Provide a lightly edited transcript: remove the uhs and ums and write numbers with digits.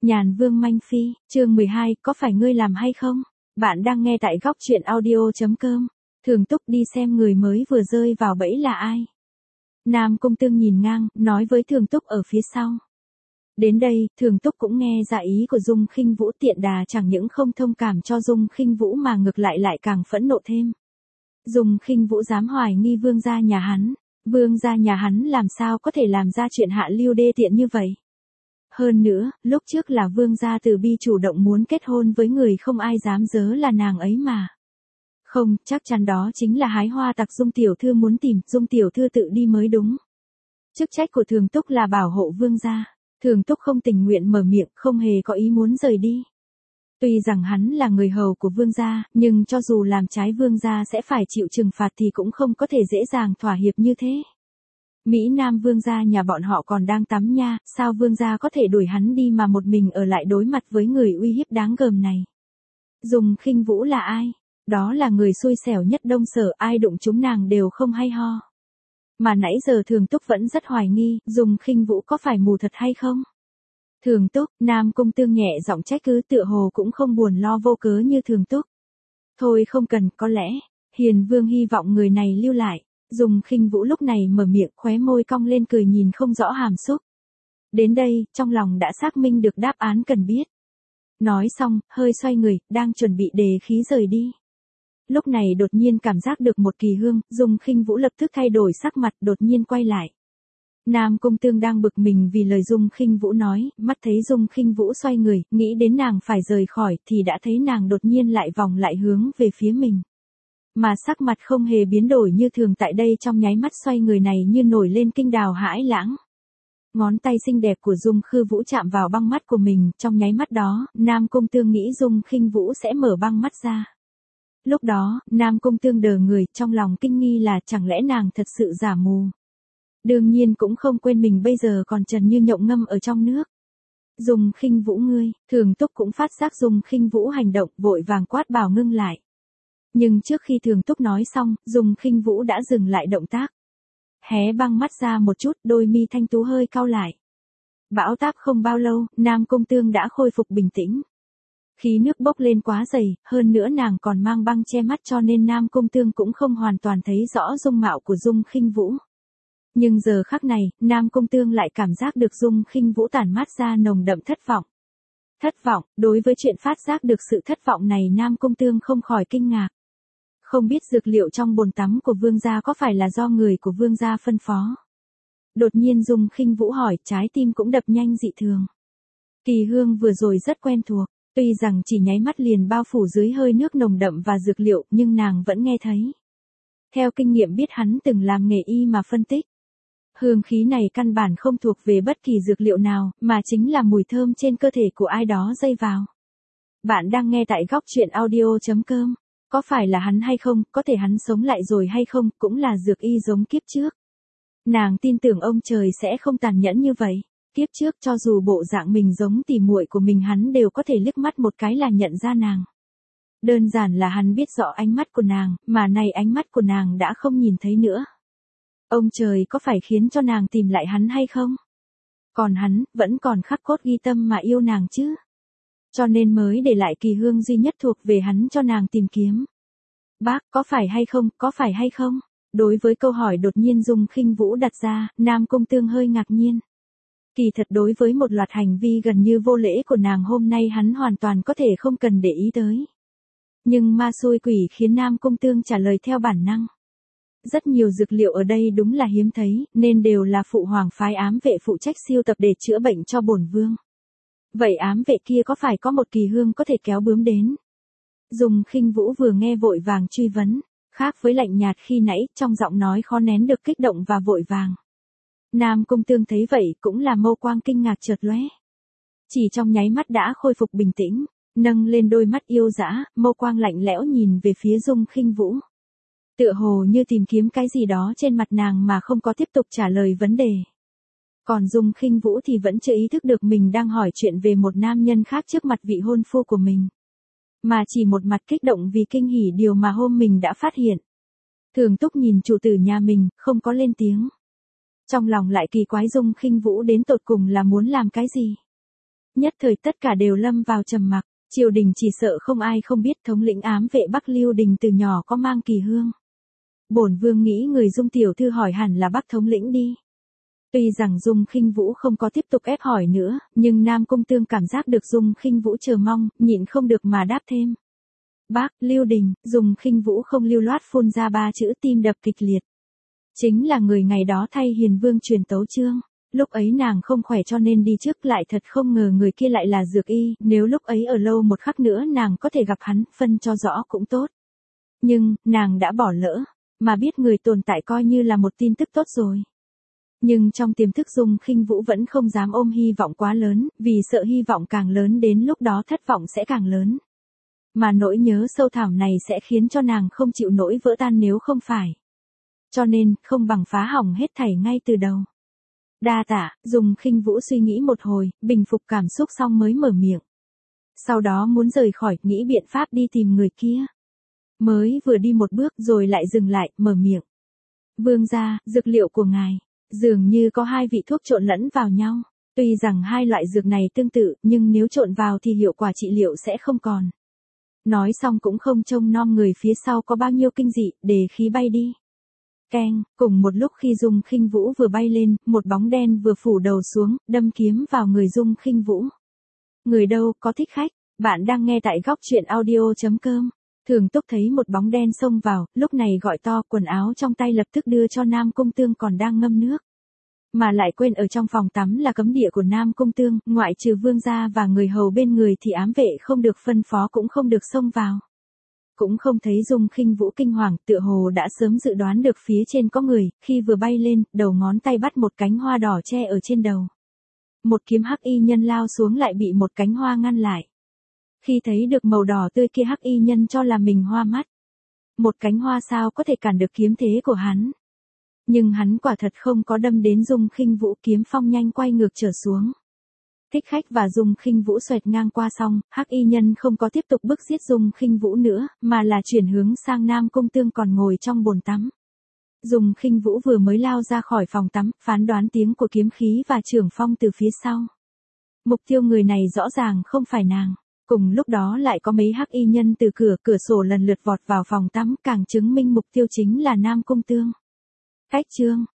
Nhàn Vương Manh Phi, chương 12, có phải ngươi làm hay không? Bạn đang nghe tại góc truyện audio.com. Thường Túc đi xem người mới vừa rơi vào bẫy là ai. Nam Cung Tương nhìn ngang, nói với Thường Túc ở phía sau. Đến đây, Thường Túc cũng nghe ra ý của Dung Khinh Vũ, tiện đà chẳng những không thông cảm cho Dung Khinh Vũ mà ngược lại càng phẫn nộ thêm. Dung Khinh Vũ dám hoài nghi vương gia nhà hắn. Vương gia nhà hắn làm sao có thể làm ra chuyện hạ lưu đê tiện như vậy? Hơn nữa, lúc trước là vương gia Từ Bi chủ động muốn kết hôn với người không ai dám dớ là nàng ấy mà. Không, chắc chắn đó chính là hái hoa tặc Dung tiểu thư muốn tìm, Dung tiểu thư tự đi mới đúng. Chức trách của Thường Túc là bảo hộ vương gia. Thường Túc không tình nguyện mở miệng, không hề có ý muốn rời đi. Tuy rằng hắn là người hầu của vương gia, nhưng cho dù làm trái vương gia sẽ phải chịu trừng phạt thì cũng không có thể dễ dàng thỏa hiệp như thế. Mỹ Nam vương gia nhà bọn họ còn đang tắm nha, sao vương gia có thể đuổi hắn đi mà một mình ở lại đối mặt với người uy hiếp đáng gờm này. Dung Khinh Vũ là ai? Đó là người xui xẻo nhất Đông Sở, ai đụng chúng nàng đều không hay ho. Mà nãy giờ Thường Túc vẫn rất hoài nghi, Dung Khinh Vũ có phải mù thật hay không? Thường Túc, Nam Cung Tương nhẹ giọng trách cứ, tựa hồ cũng không buồn lo vô cớ như Thường Túc. Thôi không cần, có lẽ, Hiền Vương hy vọng người này lưu lại. Dung Khinh Vũ lúc này mở miệng, khóe môi cong lên cười nhìn không rõ hàm xúc. Đến đây, trong lòng đã xác minh được đáp án cần biết. Nói xong, hơi xoay người, đang chuẩn bị đề khí rời đi. Lúc này đột nhiên cảm giác được một kỳ hương, Dung Khinh Vũ lập tức thay đổi sắc mặt, đột nhiên quay lại. Nam Cung Tương đang bực mình vì lời Dung Khinh Vũ nói, mắt thấy Dung Khinh Vũ xoay người, nghĩ đến nàng phải rời khỏi, thì đã thấy nàng đột nhiên lại vòng lại hướng về phía mình. Mà sắc mặt không hề biến đổi như thường, tại đây trong nháy mắt xoay người này như nổi lên kinh đào hãi lãng. Ngón tay xinh đẹp của Dung Khư Vũ chạm vào băng mắt của mình, trong nháy mắt đó, Nam Cung Tương nghĩ Dung Khinh Vũ sẽ mở băng mắt ra. Lúc đó, Nam Cung Tương đờ người, trong lòng kinh nghi là chẳng lẽ nàng thật sự giả mù. Đương nhiên cũng không quên mình bây giờ còn trần như nhộng ngâm ở trong nước. Dung Khinh Vũ ngươi, Thường Túc cũng phát giác Dung Khinh Vũ hành động, vội vàng quát bảo ngưng lại. Nhưng trước khi Thường Túc nói xong, Dung Khinh Vũ đã dừng lại động tác. Hé băng mắt ra một chút, đôi mi thanh tú hơi cau lại. Bão táp không bao lâu, Nam Cung Tương đã khôi phục bình tĩnh. Khí nước bốc lên quá dày, hơn nữa nàng còn mang băng che mắt cho nên Nam Cung Tương cũng không hoàn toàn thấy rõ dung mạo của Dung Khinh Vũ. Nhưng giờ khắc này, Nam Cung Tương lại cảm giác được Dung Khinh Vũ tản mát ra nồng đậm thất vọng. Thất vọng, đối với chuyện phát giác được sự thất vọng này Nam Cung Tương không khỏi kinh ngạc. Không biết dược liệu trong bồn tắm của vương gia có phải là do người của vương gia phân phó. Đột nhiên Dung Khinh Vũ hỏi, trái tim cũng đập nhanh dị thường. Kỳ hương vừa rồi rất quen thuộc, tuy rằng chỉ nháy mắt liền bao phủ dưới hơi nước nồng đậm và dược liệu, nhưng nàng vẫn nghe thấy. Theo kinh nghiệm biết hắn từng làm nghề y mà phân tích. Hương khí này căn bản không thuộc về bất kỳ dược liệu nào, mà chính là mùi thơm trên cơ thể của ai đó dây vào. Bạn đang nghe tại góc truyện audio.com. Có phải là hắn hay không, có thể hắn sống lại rồi hay không, cũng là dược y giống kiếp trước. Nàng tin tưởng ông trời sẽ không tàn nhẫn như vậy. Kiếp trước cho dù bộ dạng mình giống tỉ muội của mình hắn đều có thể liếc mắt một cái là nhận ra nàng. Đơn giản là hắn biết rõ ánh mắt của nàng, mà này ánh mắt của nàng đã không nhìn thấy nữa. Ông trời có phải khiến cho nàng tìm lại hắn hay không? Còn hắn, vẫn còn khắc cốt ghi tâm mà yêu nàng chứ. Cho nên mới để lại kỳ hương duy nhất thuộc về hắn cho nàng tìm kiếm. Bác, có phải hay không, có phải hay không? Đối với câu hỏi đột nhiên Dung Khinh Vũ đặt ra, Nam Cung Tương hơi ngạc nhiên. Kỳ thật đối với một loạt hành vi gần như vô lễ của nàng hôm nay hắn hoàn toàn có thể không cần để ý tới. Nhưng ma xui quỷ khiến Nam Cung Tương trả lời theo bản năng. Rất nhiều dược liệu ở đây đúng là hiếm thấy, nên đều là phụ hoàng phái ám vệ phụ trách siêu tập để chữa bệnh cho bổn vương. Vậy ám vệ kia có phải có một kỳ hương có thể kéo bướm đến? Dung Khinh Vũ vừa nghe vội vàng truy vấn, khác với lạnh nhạt khi nãy, trong giọng nói khó nén được kích động và vội vàng. Nam Cung Tương thấy vậy cũng là mâu quang kinh ngạc chợt lóe. Chỉ trong nháy mắt đã khôi phục bình tĩnh, nâng lên đôi mắt yêu dã, mâu quang lạnh lẽo nhìn về phía Dung Khinh Vũ. Tựa hồ như tìm kiếm cái gì đó trên mặt nàng mà không có tiếp tục trả lời vấn đề. Còn Dung Khinh Vũ thì vẫn chưa ý thức được mình đang hỏi chuyện về một nam nhân khác trước mặt vị hôn phu của mình. Mà chỉ một mặt kích động vì kinh hỉ điều mà hôm mình đã phát hiện. Thường Túc nhìn chủ tử nhà mình, không có lên tiếng. Trong lòng lại kỳ quái Dung Khinh Vũ đến tột cùng là muốn làm cái gì. Nhất thời tất cả đều lâm vào trầm mặc, triều đình chỉ sợ không ai không biết thống lĩnh ám vệ Bắc Lưu Đình từ nhỏ có mang kỳ hương. Bổn vương nghĩ người Dung tiểu thư hỏi hẳn là Bắc thống lĩnh đi. Tuy rằng Dung Khinh Vũ không có tiếp tục ép hỏi nữa, nhưng Nam Cung Tương cảm giác được Dung Khinh Vũ chờ mong, nhịn không được mà đáp thêm. Bác, Lưu Đình, Dung Khinh Vũ không lưu loát phun ra 3 chữ, tim đập kịch liệt. Chính là người ngày đó thay Hiền Vương truyền tấu chương. Lúc ấy nàng không khỏe cho nên đi trước, lại thật không ngờ người kia lại là Dược Y, nếu lúc ấy ở lâu một khắc nữa nàng có thể gặp hắn, phân cho rõ cũng tốt. Nhưng, nàng đã bỏ lỡ, mà biết người tồn tại coi như là một tin tức tốt rồi. Nhưng trong tiềm thức Dung Khinh Vũ vẫn không dám ôm hy vọng quá lớn, vì sợ hy vọng càng lớn đến lúc đó thất vọng sẽ càng lớn. Mà nỗi nhớ sâu thẳm này sẽ khiến cho nàng không chịu nổi vỡ tan nếu không phải. Cho nên, không bằng phá hỏng hết thảy ngay từ đầu. Đa tạ, Dung Khinh Vũ suy nghĩ một hồi, bình phục cảm xúc xong mới mở miệng. Sau đó muốn rời khỏi, nghĩ biện pháp đi tìm người kia. Mới vừa đi một bước rồi lại dừng lại, mở miệng. Vương gia, dược liệu của ngài, dường như có 2 vị thuốc trộn lẫn vào nhau. Tuy rằng 2 loại dược này tương tự, nhưng nếu trộn vào thì hiệu quả trị liệu sẽ không còn. Nói xong cũng không trông nom người phía sau có bao nhiêu kinh dị, để khí bay đi. Keng, cùng một lúc khi Dung Khinh Vũ vừa bay lên, một bóng đen vừa phủ đầu xuống, đâm kiếm vào người Dung Khinh Vũ. Người đâu, có thích khách, bạn đang nghe tại góc truyện audio.com. Thường Túc thấy một bóng đen xông vào, lúc này gọi to, quần áo trong tay lập tức đưa cho Nam Cung Tương còn đang ngâm nước. Mà lại quên ở trong phòng tắm là cấm địa của Nam Cung Tương, ngoại trừ vương gia và người hầu bên người thì ám vệ không được phân phó cũng không được xông vào. Cũng không thấy Dung Khinh Vũ kinh hoàng, tựa hồ đã sớm dự đoán được phía trên có người, khi vừa bay lên, đầu ngón tay bắt một cánh hoa đỏ che ở trên đầu. Một kiếm hắc y nhân lao xuống lại bị một cánh hoa ngăn lại. Khi thấy được màu đỏ tươi kia hắc y nhân cho là mình hoa mắt. Một cánh hoa sao có thể cản được kiếm thế của hắn. Nhưng hắn quả thật không có đâm đến Dung Khinh Vũ, kiếm phong nhanh quay ngược trở xuống. Thích khách và Dung Khinh Vũ xoẹt ngang qua xong, hắc y nhân không có tiếp tục bức giết Dung Khinh Vũ nữa, mà là chuyển hướng sang Nam Cung Tương còn ngồi trong bồn tắm. Dung Khinh Vũ vừa mới lao ra khỏi phòng tắm, phán đoán tiếng của kiếm khí và trưởng phong từ phía sau. Mục tiêu người này rõ ràng không phải nàng. Cùng lúc đó lại có mấy hắc y nhân từ cửa sổ lần lượt vọt vào phòng tắm, càng chứng minh mục tiêu chính là Nam Cung Tương. Cách chương